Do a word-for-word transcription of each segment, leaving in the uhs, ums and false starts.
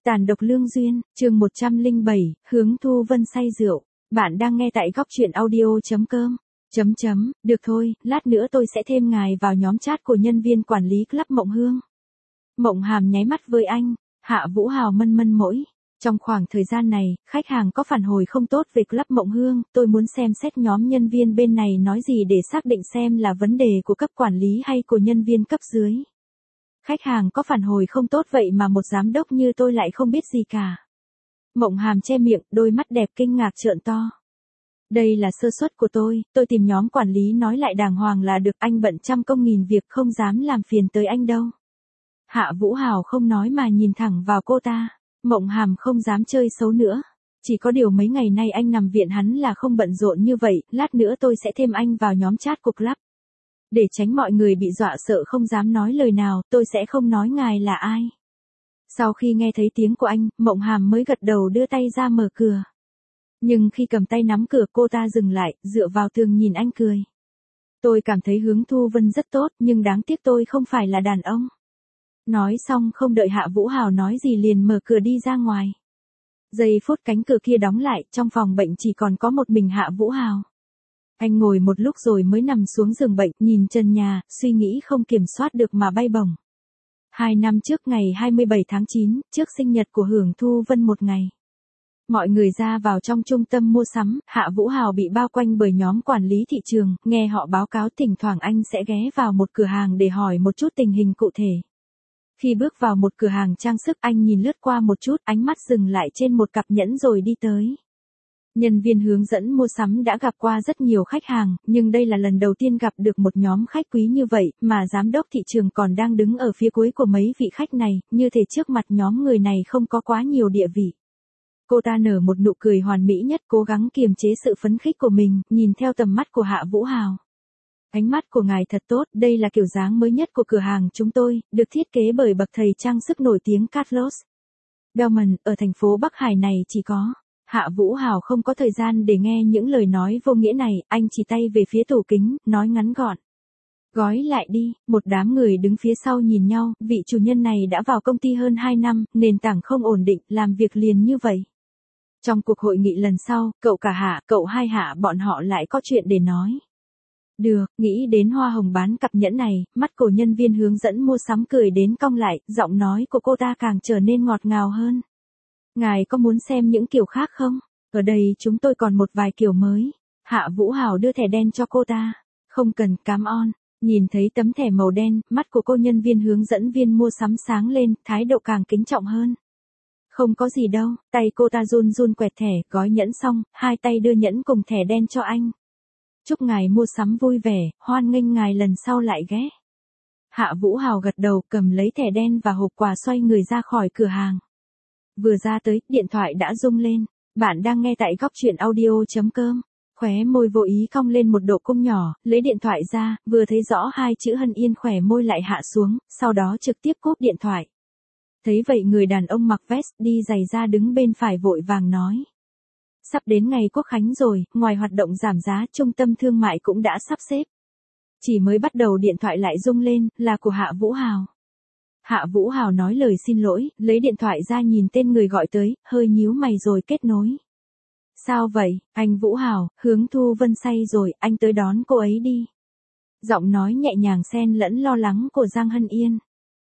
Tàn độc lương duyên, chương một trăm lẻ bảy, Hướng Thu Vân say rượu. Bạn đang nghe tại góc truyện audio chấm com. Chấm chấm, được thôi, lát nữa tôi sẽ thêm ngài vào nhóm chat của nhân viên quản lý Club Mộng Hương. Mộng Hàm nháy mắt với anh, Hạ Vũ Hào mân mân mỗi. Trong khoảng thời gian này, khách hàng có phản hồi không tốt về Club Mộng Hương, tôi muốn xem xét nhóm nhân viên bên này nói gì để xác định xem là vấn đề của cấp quản lý hay của nhân viên cấp dưới. Khách hàng có phản hồi không tốt vậy mà một giám đốc như tôi lại không biết gì cả. Mộng Hàm che miệng, đôi mắt đẹp kinh ngạc trợn to. Đây là sơ suất của tôi, tôi tìm nhóm quản lý nói lại đàng hoàng là được, anh bận trăm công nghìn việc không dám làm phiền tới anh đâu. Hạ Vũ Hào không nói mà nhìn thẳng vào cô ta. Mộng Hàm không dám chơi xấu nữa. Chỉ có điều mấy ngày nay anh nằm viện hắn là không bận rộn như vậy, lát nữa tôi sẽ thêm anh vào nhóm chat của club. Để tránh mọi người bị dọa sợ không dám nói lời nào, tôi sẽ không nói ngài là ai. Sau khi nghe thấy tiếng của anh, Mộng Hàm mới gật đầu đưa tay ra mở cửa. Nhưng khi cầm tay nắm cửa cô ta dừng lại, dựa vào tường nhìn anh cười. Tôi cảm thấy Hướng Thu Vân rất tốt, nhưng đáng tiếc tôi không phải là đàn ông. Nói xong không đợi Hạ Vũ Hào nói gì liền mở cửa đi ra ngoài. Giây phút cánh cửa kia đóng lại, trong phòng bệnh chỉ còn có một mình Hạ Vũ Hào. Anh ngồi một lúc rồi mới nằm xuống giường bệnh, nhìn trần nhà, suy nghĩ không kiểm soát được mà bay bổng. Hai năm trước ngày hai mươi bảy tháng chín, trước sinh nhật của Hướng Thu Vân một ngày. Mọi người ra vào trong trung tâm mua sắm, Hạ Vũ Hào bị bao quanh bởi nhóm quản lý thị trường, nghe họ báo cáo thỉnh thoảng anh sẽ ghé vào một cửa hàng để hỏi một chút tình hình cụ thể. Khi bước vào một cửa hàng trang sức anh nhìn lướt qua một chút, ánh mắt dừng lại trên một cặp nhẫn rồi đi tới. Nhân viên hướng dẫn mua sắm đã gặp qua rất nhiều khách hàng, nhưng đây là lần đầu tiên gặp được một nhóm khách quý như vậy, mà giám đốc thị trường còn đang đứng ở phía cuối của mấy vị khách này, như thể trước mặt nhóm người này không có quá nhiều địa vị. Cô ta nở một nụ cười hoàn mỹ nhất, cố gắng kiềm chế sự phấn khích của mình, nhìn theo tầm mắt của Hạ Vũ Hào. Ánh mắt của ngài thật tốt, đây là kiểu dáng mới nhất của cửa hàng chúng tôi, được thiết kế bởi bậc thầy trang sức nổi tiếng Carlos Bellman, ở thành phố Bắc Hải này chỉ có. Hạ Vũ Hào không có thời gian để nghe những lời nói vô nghĩa này, anh chỉ tay về phía tủ kính, nói ngắn gọn. Gói lại đi, một đám người đứng phía sau nhìn nhau, vị chủ nhân này đã vào công ty hơn hai năm, nền tảng không ổn định, làm việc liền như vậy. Trong cuộc hội nghị lần sau, cậu cả Hạ, cậu hai Hạ bọn họ lại có chuyện để nói. Được, nghĩ đến hoa hồng bán cặp nhẫn này, mắt của nhân viên hướng dẫn mua sắm cười đến cong lại, giọng nói của cô ta càng trở nên ngọt ngào hơn. Ngài có muốn xem những kiểu khác không? Ở đây chúng tôi còn một vài kiểu mới. Hạ Vũ Hào đưa thẻ đen cho cô ta. Không cần, cám ơn. Nhìn thấy tấm thẻ màu đen, mắt của cô nhân viên hướng dẫn viên mua sắm sáng lên, thái độ càng kính trọng hơn. Không có gì đâu, tay cô ta run run quẹt thẻ, gói nhẫn xong, hai tay đưa nhẫn cùng thẻ đen cho anh. Chúc ngài mua sắm vui vẻ, hoan nghênh ngài lần sau lại ghé. Hạ Vũ Hào gật đầu, cầm lấy thẻ đen và hộp quà xoay người ra khỏi cửa hàng. Vừa ra tới, điện thoại đã rung lên. Bạn đang nghe tại góc truyện audio chấm com. Khóe môi vô ý cong lên một độ cung nhỏ, lấy điện thoại ra, vừa thấy rõ hai chữ Hân Yên khỏe môi lại hạ xuống, sau đó trực tiếp cúp điện thoại. Thấy vậy người đàn ông mặc vest đi giày ra đứng bên phải vội vàng nói. Sắp đến ngày Quốc Khánh rồi, ngoài hoạt động giảm giá, trung tâm thương mại cũng đã sắp xếp. Chỉ mới bắt đầu điện thoại lại rung lên, là của Hạ Vũ Hào. Hạ Vũ Hào nói lời xin lỗi, lấy điện thoại ra nhìn tên người gọi tới, hơi nhíu mày rồi kết nối. Sao vậy, anh Vũ Hào, Hướng Thu Vân say rồi, anh tới đón cô ấy đi. Giọng nói nhẹ nhàng xen lẫn lo lắng của Giang Hân Yên.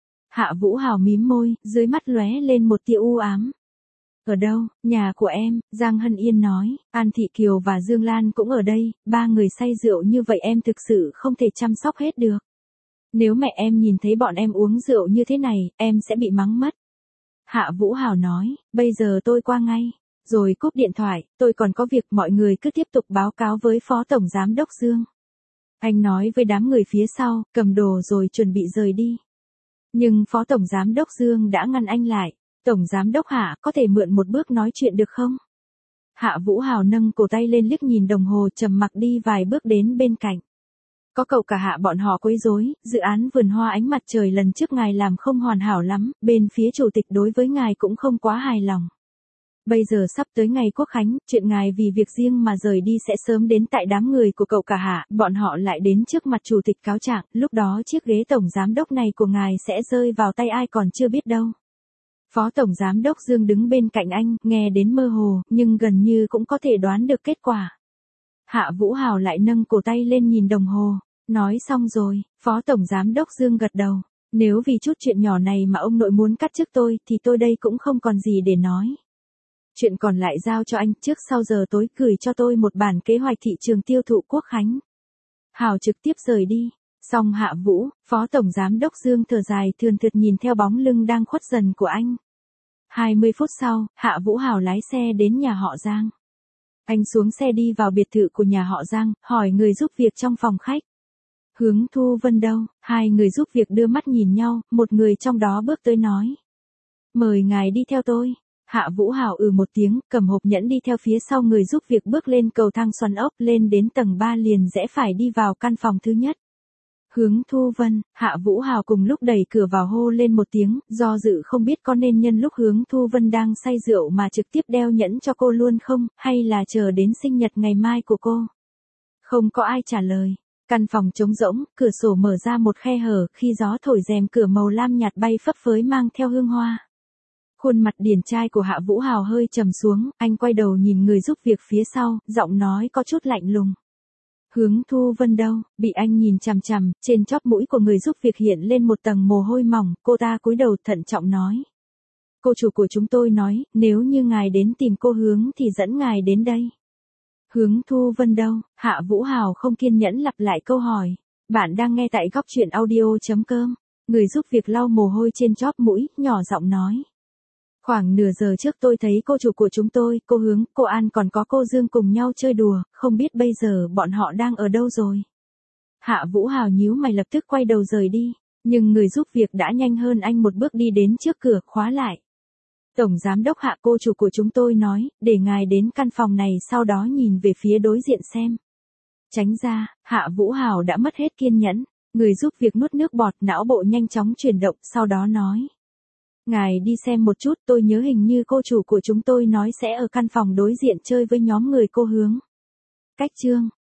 Hạ Vũ Hào mím môi, dưới mắt lóe lên một tia u ám. Ở đâu, nhà của em, Giang Hân Yên nói, An Thị Kiều và Dương Lan cũng ở đây, ba người say rượu như vậy em thực sự không thể chăm sóc hết được. Nếu mẹ em nhìn thấy bọn em uống rượu như thế này, em sẽ bị mắng mất. Hạ Vũ Hào nói, bây giờ tôi qua ngay. Rồi cúp điện thoại, tôi còn có việc, mọi người cứ tiếp tục báo cáo với Phó Tổng Giám Đốc Dương. Anh nói với đám người phía sau, cầm đồ rồi chuẩn bị rời đi. Nhưng Phó Tổng Giám Đốc Dương đã ngăn anh lại. Tổng Giám Đốc Hạ, có thể mượn một bước nói chuyện được không? Hạ Vũ Hào nâng cổ tay lên liếc nhìn đồng hồ, trầm mặc đi vài bước đến bên cạnh. Có cậu cả Hạ bọn họ quấy rối, dự án vườn hoa ánh mặt trời lần trước ngài làm không hoàn hảo lắm, bên phía chủ tịch đối với ngài cũng không quá hài lòng. Bây giờ sắp tới ngày Quốc Khánh, chuyện ngài vì việc riêng mà rời đi sẽ sớm đến tại đám người của cậu cả Hạ, bọn họ lại đến trước mặt chủ tịch cáo trạng, lúc đó chiếc ghế tổng giám đốc này của ngài sẽ rơi vào tay ai còn chưa biết đâu. Phó Tổng Giám đốc Dương đứng bên cạnh anh, nghe đến mơ hồ, nhưng gần như cũng có thể đoán được kết quả. Hạ Vũ Hào lại nâng cổ tay lên nhìn đồng hồ, nói xong rồi, Phó Tổng Giám đốc Dương gật đầu. Nếu vì chút chuyện nhỏ này mà ông nội muốn cắt chức tôi thì tôi đây cũng không còn gì để nói. Chuyện còn lại giao cho anh, trước sau giờ tối gửi cho tôi một bản kế hoạch thị trường tiêu thụ Quốc khánh. Hào trực tiếp rời đi. Xong Hạ Vũ, Phó Tổng Giám đốc Dương thở dài thườn thượt nhìn theo bóng lưng đang khuất dần của anh. hai mươi phút sau, Hạ Vũ Hào lái xe đến nhà họ Giang. Anh xuống xe đi vào biệt thự của nhà họ Giang, hỏi người giúp việc trong phòng khách. Hướng Thu Vân đâu? Hai người giúp việc đưa mắt nhìn nhau, một người trong đó bước tới nói. Mời ngài đi theo tôi. Hạ Vũ Hào ừ một tiếng, cầm hộp nhẫn đi theo phía sau người giúp việc bước lên cầu thang xoắn ốc, lên đến tầng ba liền rẽ phải đi vào căn phòng thứ nhất. Hướng Thu Vân, Hạ Vũ Hào cùng lúc đẩy cửa vào hô lên một tiếng, do dự không biết có nên nhân lúc Hướng Thu Vân đang say rượu mà trực tiếp đeo nhẫn cho cô luôn không, hay là chờ đến sinh nhật ngày mai của cô. Không có ai trả lời. Căn phòng trống rỗng, cửa sổ mở ra một khe hở, khi gió thổi rèm cửa màu lam nhạt bay phấp phới mang theo hương hoa. Khuôn mặt điển trai của Hạ Vũ Hào hơi trầm xuống, anh quay đầu nhìn người giúp việc phía sau, giọng nói có chút lạnh lùng. Hướng Thu Vân đâu? Bị anh nhìn chằm chằm, trên chóp mũi của người giúp việc hiện lên một tầng mồ hôi mỏng, cô ta cúi đầu thận trọng nói. Cô chủ của chúng tôi nói, nếu như ngài đến tìm cô Hướng thì dẫn ngài đến đây. Hướng Thu Vân đâu? Hạ Vũ Hào không kiên nhẫn lặp lại câu hỏi. Bạn đang nghe tại góc truyện audio.com. Người giúp việc lau mồ hôi trên chóp mũi, nhỏ giọng nói. Khoảng nửa giờ trước tôi thấy cô chủ của chúng tôi, cô Hướng, cô An còn có cô Dương cùng nhau chơi đùa, không biết bây giờ bọn họ đang ở đâu rồi. Hạ Vũ Hào nhíu mày lập tức quay đầu rời đi, nhưng người giúp việc đã nhanh hơn anh một bước đi đến trước cửa, khóa lại. Tổng Giám đốc Hạ, cô chủ của chúng tôi nói, để ngài đến căn phòng này sau đó nhìn về phía đối diện xem. Tránh ra, Hạ Vũ Hào đã mất hết kiên nhẫn, người giúp việc nuốt nước bọt, não bộ nhanh chóng chuyển động, sau đó nói. Ngài đi xem một chút, tôi nhớ hình như cô chủ của chúng tôi nói sẽ ở căn phòng đối diện chơi với nhóm người cô Hướng. Cách chương.